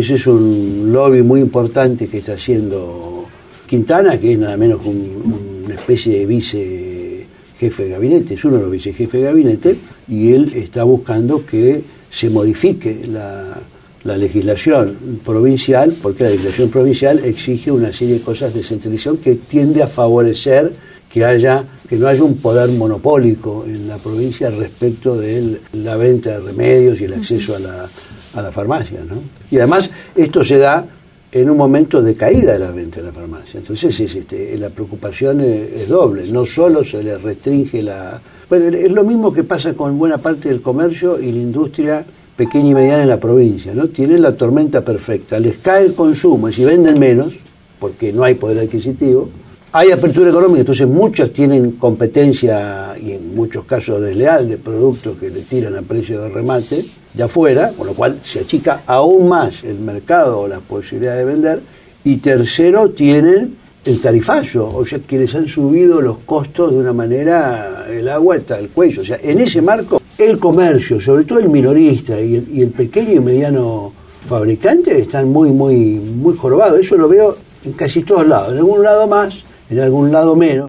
ese es un lobby muy importante que está haciendo Quintana, que es nada menos que una especie de vicejefe de gabinete, es uno de los vicejefes de gabinete, y él está buscando que se modifique la legislación provincial, porque la legislación provincial exige una serie de cosas de centralización que tiende a favorecer que no haya un poder monopólico en la provincia respecto de la venta de remedios y el acceso a la farmacia, ¿no? Y además esto se da en un momento de caída de la venta de la farmacia. Entonces la preocupación es doble. No solo se le restringe Bueno, es lo mismo que pasa con buena parte del comercio y la industria pequeña y mediana en la provincia, ¿no? Tienen la tormenta perfecta. Les cae el consumo y si venden menos, porque no hay poder adquisitivo, hay apertura económica, entonces muchas tienen competencia y en muchos casos desleal de productos que le tiran a precio de remate de afuera, con lo cual se achica aún más el mercado o las posibilidades de vender. Y tercero, tienen el tarifazo, o sea que les han subido los costos de una manera, el agua está al cuello. O sea, en ese marco, el comercio, sobre todo el minorista y el pequeño y mediano fabricante, están muy jorobados. Eso lo veo en casi todos lados, en algún lado más, en algún lado menos.